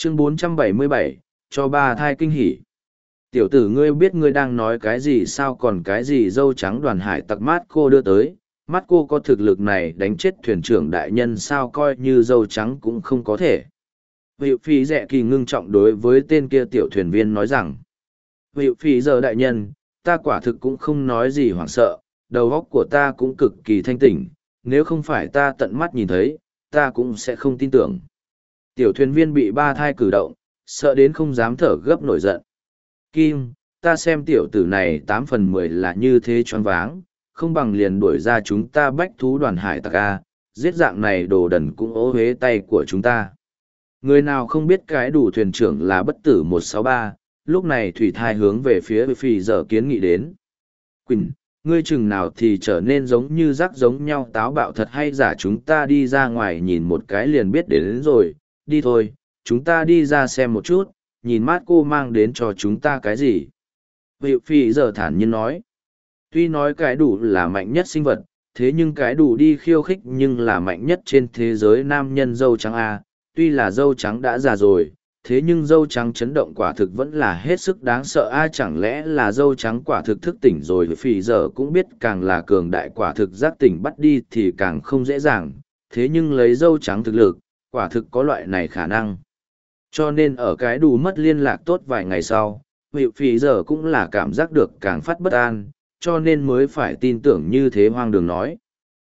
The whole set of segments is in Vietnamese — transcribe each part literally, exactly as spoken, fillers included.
Chương bốn trăm bảy mươi bảy, cho ba thai kinh hỉ. Tiểu tử ngươi biết ngươi đang nói cái gì sao còn cái gì dâu trắng đoàn hải tặc mát cô đưa tới, mắt cô có thực lực này đánh chết thuyền trưởng đại nhân sao coi như dâu trắng cũng không có thể. Hiệu phí rẻ kỳ ngưng trọng đối với tên kia tiểu thuyền viên nói rằng, Hiệu phí giờ đại nhân, ta quả thực cũng không nói gì hoảng sợ, đầu óc của ta cũng cực kỳ thanh tỉnh, nếu không phải ta tận mắt nhìn thấy, ta cũng sẽ không tin tưởng. Tiểu thuyền viên bị ba thai cử động, sợ đến không dám thở gấp nổi giận. Kim, ta xem tiểu tử này tám phần mười là như thế choáng váng, không bằng liền đuổi ra chúng ta bách thú đoàn hải tặc a, giết dạng này đồ đần cũng ố huế tay của chúng ta. Người nào không biết cái đủ thuyền trưởng là bất tử một sáu ba, lúc này thủy thai hướng về phía phì giờ kiến nghị đến. Quỳnh, ngươi chừng nào thì trở nên giống như rắc giống nhau táo bạo thật hay giả chúng ta đi ra ngoài nhìn một cái liền biết đến, đến rồi, đi thôi, chúng ta đi ra xem một chút, nhìn mát cô mang đến cho chúng ta cái gì. Vị phi giờ thản nhiên nói, tuy nói cái đủ là mạnh nhất sinh vật, thế nhưng cái đủ đi khiêu khích nhưng là mạnh nhất trên thế giới nam nhân dâu trắng A, tuy là dâu trắng đã già rồi, thế nhưng dâu trắng chấn động quả thực vẫn là hết sức đáng sợ a, chẳng lẽ là dâu trắng quả thực thức tỉnh rồi. Phì giờ cũng biết càng là cường đại quả thực giác tỉnh bắt đi thì càng không dễ dàng, thế nhưng lấy dâu trắng thực lực, quả thực có loại này khả năng. Cho nên ở cái đủ mất liên lạc tốt vài ngày sau, Hiệu phì giờ cũng là cảm giác được càng phát bất an, cho nên mới phải tin tưởng như thế hoang đường nói.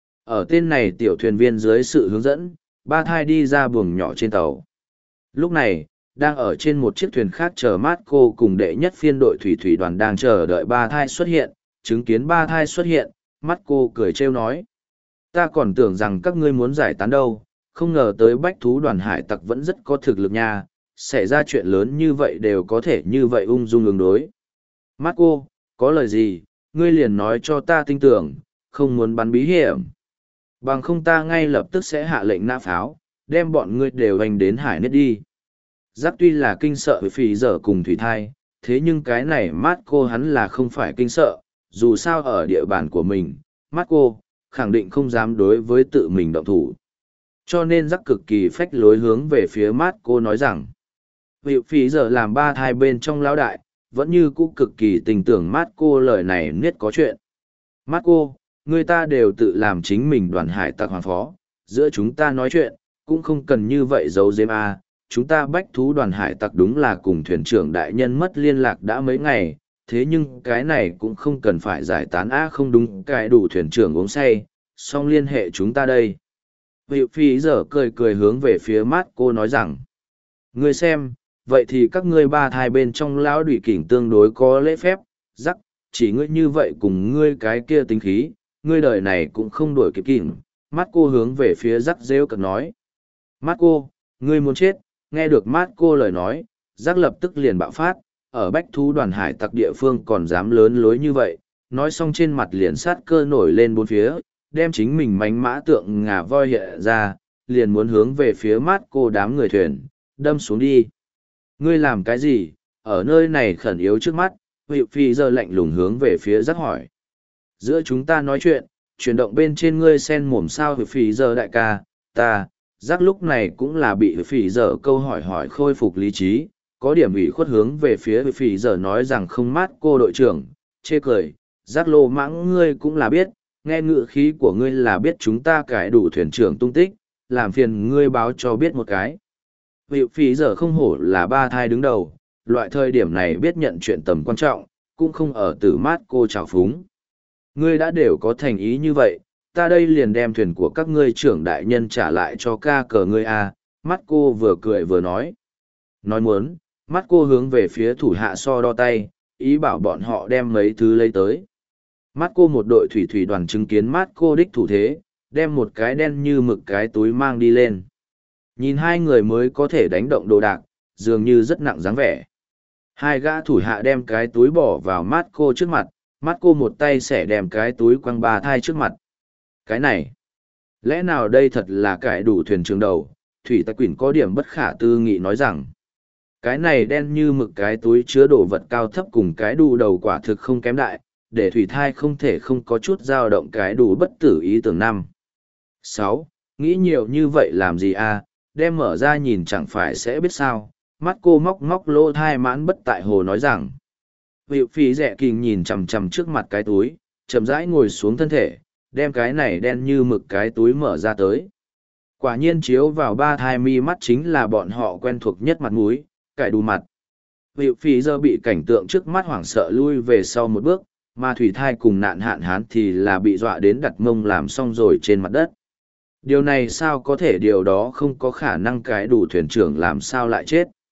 Ở tên này tiểu thuyền viên dưới sự hướng dẫn, ba thai đi ra buồng nhỏ trên tàu. Lúc này, đang ở trên một chiếc thuyền khác chờ mát cô cùng đệ nhất phiên đội thủy thủy đoàn đang chờ đợi ba thai xuất hiện, chứng kiến ba thai xuất hiện, mắt cô cười trêu nói. Ta còn tưởng rằng các ngươi muốn giải tán đâu, không ngờ tới bách thú đoàn hải tặc vẫn rất có thực lực nha, xảy ra chuyện lớn như vậy đều có thể như vậy ung dung ứng đối. Mắt cô, có lời gì, ngươi liền nói cho ta tin tưởng, không muốn bắn bí hiểm. Bằng không ta ngay lập tức sẽ hạ lệnh nã pháo, đem bọn ngươi đều hành đến hải nết đi. Giáp tuy là kinh sợ với phì dở cùng thủy thai, thế nhưng cái này mát cô hắn là không phải kinh sợ, dù sao ở địa bàn của mình, mát cô, khẳng định không dám đối với tự mình động thủ. Cho nên giáp cực kỳ phách lối hướng về phía mát cô nói rằng, vị phì dở làm ba thai bên trong lão đại, vẫn như cũ cực kỳ tình tưởng mát cô lời này niết có chuyện. Mát cô, người ta đều tự làm chính mình đoàn hải tặc hoàng phó, giữa chúng ta nói chuyện, cũng không cần như vậy giấu giếm a. Chúng ta bách thú đoàn hải tặc đúng là cùng thuyền trưởng đại nhân mất liên lạc đã mấy ngày, thế nhưng cái này cũng không cần phải giải tán a, không đúng cái đủ thuyền trưởng uống say, song liên hệ chúng ta đây. Vị phi giờ cười cười hướng về phía mát cô nói rằng, ngươi xem, vậy thì các ngươi ba thai bên trong lão đủy kỉnh tương đối có lễ phép, rắc, chỉ ngươi như vậy cùng ngươi cái kia tính khí, ngươi đời này cũng không đổi kịp kỉnh. Mát cô hướng về phía rắc rêu cực nói, mát cô, ngươi muốn chết. Nghe được mát cô lời nói, giác lập tức liền bạo phát, ở bách thú đoàn hải tặc địa phương còn dám lớn lối như vậy, nói xong trên mặt liền sát cơ nổi lên bốn phía, đem chính mình mánh mã tượng ngà voi hiện ra, liền muốn hướng về phía mát cô đám người thuyền, đâm xuống đi. Ngươi làm cái gì, ở nơi này khẩn yếu trước mắt, Hiệu phi giờ lạnh lùng hướng về phía giác hỏi. Giữa chúng ta nói chuyện, chuyển động bên trên ngươi sen mồm sao Hiệu phi giờ đại ca, ta... Giác lúc này cũng là bị phỉ giờ câu hỏi hỏi khôi phục lý trí, có điểm ủy khuất hướng về phía phỉ giờ nói rằng không mát cô đội trưởng, chê cười, giác lô mãng ngươi cũng là biết, nghe ngự khí của ngươi là biết chúng ta cải đủ thuyền trưởng tung tích, làm phiền ngươi báo cho biết một cái. Vị phỉ giờ không hổ là ba thai đứng đầu, loại thời điểm này biết nhận chuyện tầm quan trọng, cũng không ở tử mát cô trào phúng. Ngươi đã đều có thành ý như vậy, ta đây liền đem thuyền của các ngươi trưởng đại nhân trả lại cho ca cờ ngươi a. Mắt cô vừa cười vừa nói. Nói muốn, mắt cô hướng về phía thủ hạ so đo tay, ý bảo bọn họ đem mấy thứ lấy tới. Mắt cô một đội thủy thủy đoàn chứng kiến mắt cô đích thủ thế, đem một cái đen như mực cái túi mang đi lên. Nhìn hai người mới có thể đánh động đồ đạc, dường như rất nặng dáng vẻ. Hai gã thủ hạ đem cái túi bỏ vào mắt cô trước mặt, mắt cô một tay sẽ đem cái túi quăng ba thai trước mặt. Cái này, lẽ nào đây thật là cải đủ thuyền trưởng đầu, thủy tặc quỷ có điểm bất khả tư nghị nói rằng, cái này đen như mực cái túi chứa đồ vật cao thấp cùng cái đủ đầu quả thực không kém đại, để thủy thai không thể không có chút dao động cái đủ bất tử ý tưởng năm. Sáu, nghĩ nhiều như vậy làm gì à, đem mở ra nhìn chẳng phải sẽ biết sao, Mắt cô móc móc lỗ thai mãn bất tại hồ nói rằng. Hiệu phí rẻ kình nhìn chằm chằm trước mặt cái túi, chậm rãi ngồi xuống thân thể, đem cái này đen như mực cái túi mở ra tới. Quả nhiên chiếu vào ba thai mi mắt chính là bọn họ quen thuộc nhất mặt mũi, cải đù mặt. Hiệu phí giờ bị cảnh tượng trước mắt hoảng sợ lui về sau một bước, mà thủy thai cùng nạn hạn hán thì là bị dọa đến đặt mông làm xong rồi trên mặt đất. Điều này sao có thể, điều đó không có khả năng, cái đủ thuyền trưởng làm sao lại chết.